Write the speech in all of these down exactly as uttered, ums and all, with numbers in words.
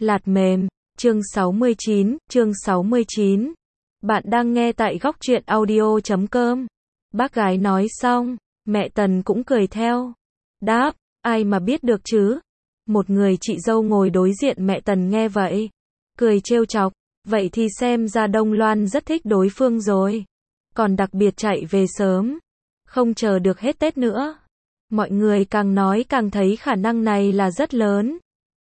Lạt mềm, chương sáu mươi chín, chương sáu mươi chín. Bạn đang nghe tại góc truyện audio chấm com. Bác gái nói xong, mẹ Tần cũng cười theo. Đáp, ai mà biết được chứ. Một người chị dâu ngồi đối diện mẹ Tần nghe vậy, cười trêu chọc, vậy thì xem ra Đông Loan rất thích đối phương rồi. Còn đặc biệt chạy về sớm, không chờ được hết Tết nữa. Mọi người càng nói càng thấy khả năng này là rất lớn.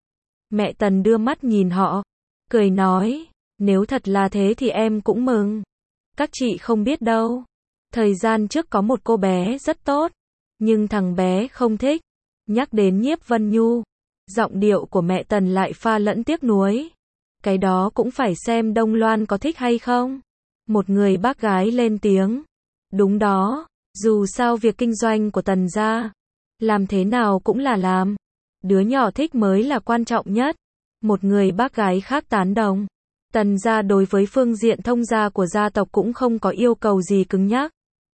Mẹ Tần đưa mắt nhìn họ, cười nói, nếu thật là thế thì em cũng mừng. Các chị không biết đâu. Thời gian trước có một cô bé rất tốt, nhưng thằng bé không thích. Nhắc đến Nhiếp Vân Nhu, giọng điệu của mẹ Tần lại pha lẫn tiếc nuối. Cái đó cũng phải xem Đông Loan có thích hay không. Một người bác gái lên tiếng. Đúng đó, dù sao việc kinh doanh của Tần gia, làm thế nào cũng là làm. Đứa nhỏ thích mới là quan trọng nhất. Một người bác gái khác tán đồng. Tần gia đối với phương diện thông gia của gia tộc cũng không có yêu cầu gì cứng nhắc.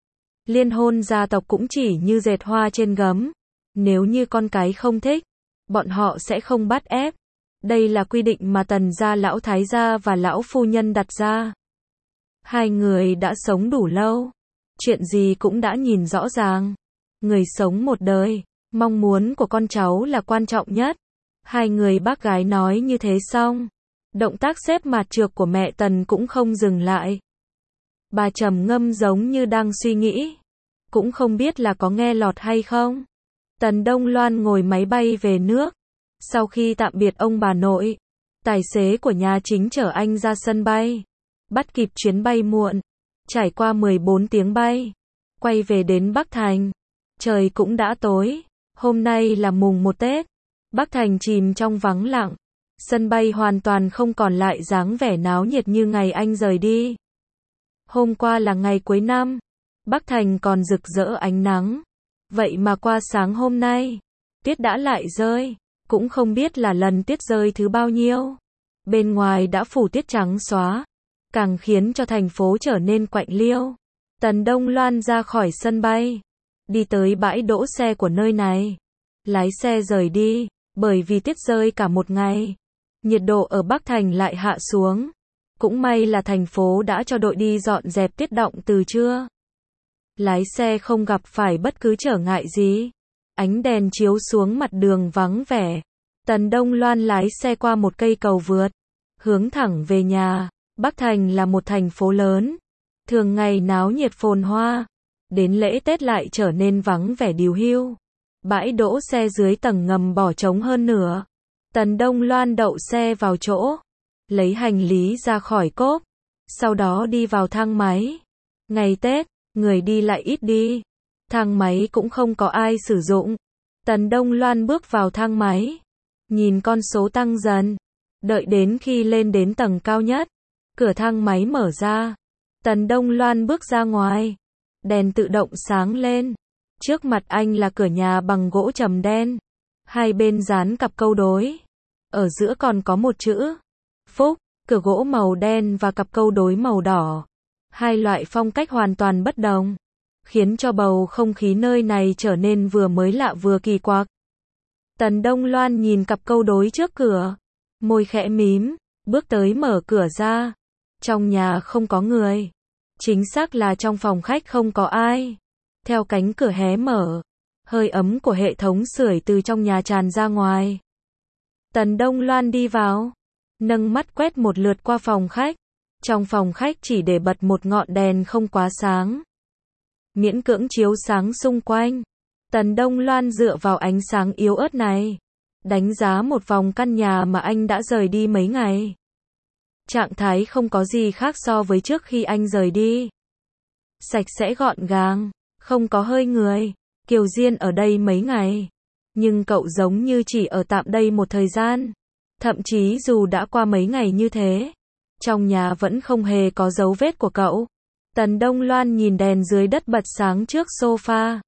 Liên hôn gia tộc cũng chỉ như dệt hoa trên gấm. Nếu như con cái không thích, bọn họ sẽ không bắt ép. Đây là quy định mà Tần gia lão thái gia và lão phu nhân đặt ra. Hai người đã sống đủ lâu. Chuyện gì cũng đã nhìn rõ ràng. Người sống một đời, mong muốn của con cháu là quan trọng nhất. Hai người bác gái nói như thế xong, động tác xếp mạt trược của mẹ Tần cũng không dừng lại. Bà trầm ngâm giống như đang suy nghĩ, cũng không biết là có nghe lọt hay không. Tần Đông Loan ngồi máy bay về nước. Sau khi tạm biệt ông bà nội, tài xế của nhà chính chở anh ra sân bay, bắt kịp chuyến bay muộn, trải qua mười bốn tiếng bay, quay về đến Bắc Thành. Trời cũng đã tối, hôm nay là mùng một Tết. Bắc Thành chìm trong vắng lặng, sân bay hoàn toàn không còn lại dáng vẻ náo nhiệt như ngày anh rời đi. Hôm qua là ngày cuối năm, Bắc Thành còn rực rỡ ánh nắng. Vậy mà qua sáng hôm nay, tuyết đã lại rơi, cũng không biết là lần tuyết rơi thứ bao nhiêu. Bên ngoài đã phủ tuyết trắng xóa, càng khiến cho thành phố trở nên quạnh liêu. Tần Đông Loan ra khỏi sân bay, đi tới bãi đỗ xe của nơi này. Lái xe rời đi, bởi vì tuyết rơi cả một ngày. Nhiệt độ ở Bắc Thành lại hạ xuống. Cũng may là thành phố đã cho đội đi dọn dẹp tuyết đọng từ trưa. Lái xe không gặp phải bất cứ trở ngại gì. Ánh đèn chiếu xuống mặt đường vắng vẻ. Tần Đông Loan lái xe qua một cây cầu vượt, hướng thẳng về nhà. Bắc Thành là một thành phố lớn, thường ngày náo nhiệt phồn hoa. Đến lễ Tết lại trở nên vắng vẻ điều hưu. Bãi đỗ xe dưới tầng ngầm bỏ trống hơn nửa. Tần Đông Loan đậu xe vào chỗ, lấy hành lý ra khỏi cốp, sau đó đi vào thang máy. Ngày Tết, người đi lại ít đi, thang máy cũng không có ai sử dụng. Tần Đông Loan bước vào thang máy, nhìn con số tăng dần, đợi đến khi lên đến tầng cao nhất, cửa thang máy mở ra. Tần Đông Loan bước ra ngoài, đèn tự động sáng lên. Trước mặt anh là cửa nhà bằng gỗ trầm đen, hai bên dán cặp câu đối, ở giữa còn có một chữ Phúc. Cửa gỗ màu đen và cặp câu đối màu đỏ, hai loại phong cách hoàn toàn bất đồng, khiến cho bầu không khí nơi này trở nên vừa mới lạ vừa kỳ quặc. Tần Đông Loan nhìn cặp câu đối trước cửa, môi khẽ mím, bước tới mở cửa ra. Trong nhà không có người, chính xác là trong phòng khách không có ai. Theo cánh cửa hé mở, hơi ấm của hệ thống sưởi từ trong nhà tràn ra ngoài. Tần Đông Loan đi vào, nâng mắt quét một lượt qua phòng khách. Trong phòng khách chỉ để bật một ngọn đèn không quá sáng, miễn cưỡng chiếu sáng xung quanh. Tần Đông Loan dựa vào ánh sáng yếu ớt này, đánh giá một vòng căn nhà mà anh đã rời đi mấy ngày. Trạng thái không có gì khác so với trước khi anh rời đi. Sạch sẽ gọn gàng, không có hơi người. Kiều Diên ở đây mấy ngày, nhưng cậu giống như chỉ ở tạm đây một thời gian. Thậm chí dù đã qua mấy ngày như thế, trong nhà vẫn không hề có dấu vết của cậu. Tần Đông Loan nhìn đèn dưới đất bật sáng trước sofa.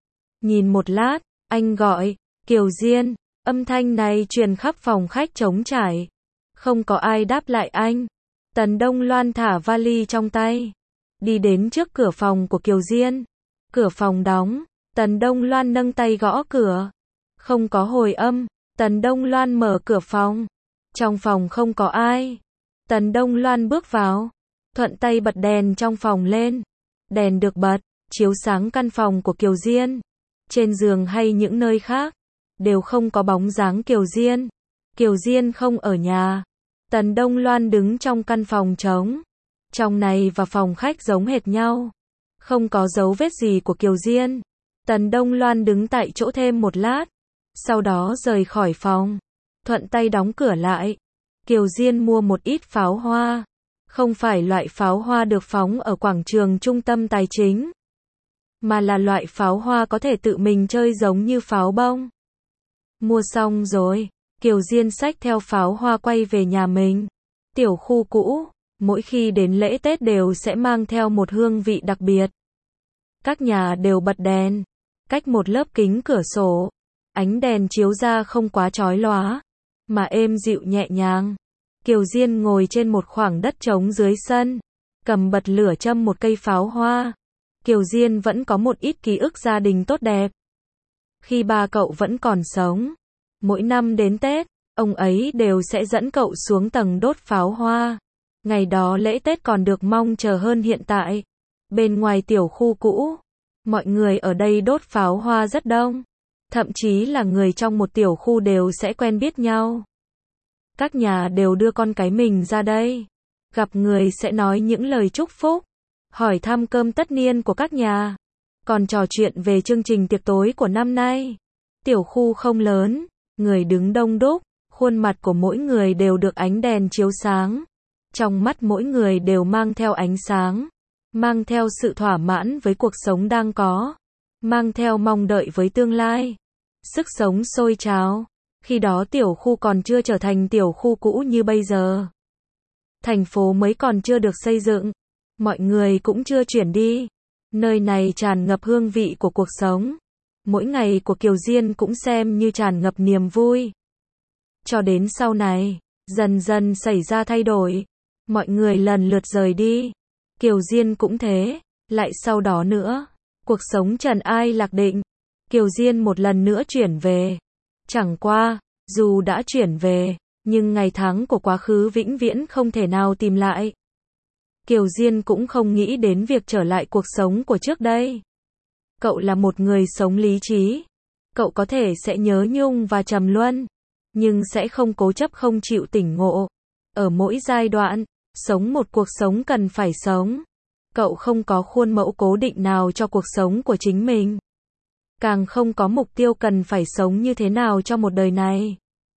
Nhìn một lát, anh gọi, Kiều Diên. Âm thanh này truyền khắp phòng khách trống trải. Không có ai đáp lại anh. Tần Đông Loan thả vali trong tay, đi đến trước cửa phòng của Kiều Diên. Cửa phòng đóng, Tần Đông Loan nâng tay gõ cửa. Không có hồi âm. Tần Đông Loan mở cửa phòng, Trong phòng không có ai. Tần Đông Loan bước vào, thuận tay bật đèn trong phòng lên. Đèn được bật, chiếu sáng căn phòng của Kiều Diên. Trên giường hay những nơi khác, đều không có bóng dáng Kiều Diên. Kiều Diên không ở nhà. Tần Đông Loan đứng trong căn phòng trống. Trong này và phòng khách giống hệt nhau. Không có dấu vết gì của Kiều Diên. Tần Đông Loan đứng tại chỗ thêm một lát. Sau đó rời khỏi phòng. Thuận tay đóng cửa lại. Kiều Diên mua một ít pháo hoa. Không phải loại pháo hoa được phóng ở quảng trường trung tâm tài chính. Mà là loại pháo hoa có thể tự mình chơi giống như pháo bông. Mua xong rồi, Kiều Diên xách theo pháo hoa quay về nhà mình. Tiểu khu cũ, mỗi khi đến lễ Tết đều sẽ mang theo một hương vị đặc biệt. Các nhà đều bật đèn, cách một lớp kính cửa sổ. Ánh đèn chiếu ra không quá chói lóa, mà êm dịu nhẹ nhàng. Kiều Diên ngồi trên một khoảng đất trống dưới sân, cầm bật lửa châm một cây pháo hoa. Kiều Diên vẫn có một ít ký ức gia đình tốt đẹp. Khi ba cậu vẫn còn sống, mỗi năm đến Tết, ông ấy đều sẽ dẫn cậu xuống tầng đốt pháo hoa. Ngày đó lễ Tết còn được mong chờ hơn hiện tại. Bên ngoài tiểu khu cũ, mọi người ở đây đốt pháo hoa rất đông. Thậm chí là người trong một tiểu khu đều sẽ quen biết nhau. Các nhà đều đưa con cái mình ra đây. Gặp người sẽ nói những lời chúc phúc, hỏi thăm cơm tất niên của các nhà, còn trò chuyện về chương trình tiệc tối của năm nay. Tiểu khu không lớn, người đứng đông đúc, khuôn mặt của mỗi người đều được ánh đèn chiếu sáng. Trong mắt mỗi người đều mang theo ánh sáng, mang theo sự thỏa mãn với cuộc sống đang có, mang theo mong đợi với tương lai. Sức sống sôi trào. Khi đó tiểu khu còn chưa trở thành tiểu khu cũ như bây giờ. Thành phố mới còn chưa được xây dựng. Mọi người cũng chưa chuyển đi. Nơi này tràn ngập hương vị của cuộc sống. Mỗi ngày của Kiều Diên cũng xem như tràn ngập niềm vui. Cho đến sau này, dần dần xảy ra thay đổi. Mọi người lần lượt rời đi. Kiều Diên cũng thế. Lại sau đó nữa, cuộc sống trần ai lạc định. Kiều Diên một lần nữa chuyển về. Chẳng qua, dù đã chuyển về, nhưng ngày tháng của quá khứ vĩnh viễn không thể nào tìm lại. Kiều Diên cũng không nghĩ đến việc trở lại cuộc sống của trước đây. Cậu là một người sống lý trí. Cậu có thể sẽ nhớ nhung và trầm luân, nhưng sẽ không cố chấp không chịu tỉnh ngộ. Ở mỗi giai đoạn, sống một cuộc sống cần phải sống. Cậu không có khuôn mẫu cố định nào cho cuộc sống của chính mình. Càng không có mục tiêu cần phải sống như thế nào cho một đời này.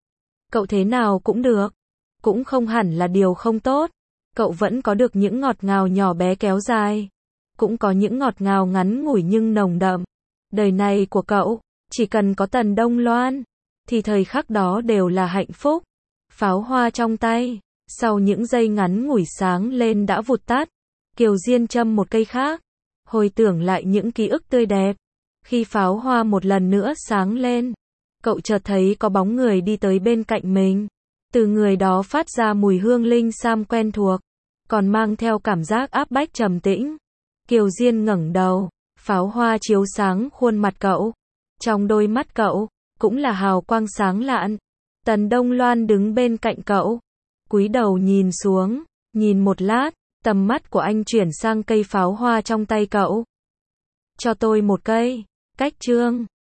Cậu thế nào cũng được. Cũng không hẳn là điều không tốt. Cậu vẫn có được những ngọt ngào nhỏ bé kéo dài. Cũng có những ngọt ngào ngắn ngủi nhưng nồng đậm. Đời này của cậu, chỉ cần có Tần Đông Loan, thì thời khắc đó đều là hạnh phúc. Pháo hoa trong tay, sau những giây ngắn ngủi sáng lên đã vụt tắt. Kiều Diên châm một cây khác, hồi tưởng lại những ký ức tươi đẹp. Khi pháo hoa một lần nữa sáng lên, cậu chợt thấy có bóng người đi tới bên cạnh mình. Từ người đó phát ra mùi hương linh sam quen thuộc, còn mang theo cảm giác áp bách trầm tĩnh. Kiều Diên ngẩng đầu, pháo hoa chiếu sáng khuôn mặt cậu. Trong đôi mắt cậu, cũng là hào quang sáng lạn. Tần Đông Loan đứng bên cạnh cậu, cúi đầu nhìn xuống, nhìn một lát, tầm mắt của anh chuyển sang cây pháo hoa trong tay cậu. Cho tôi một cây. Cách chương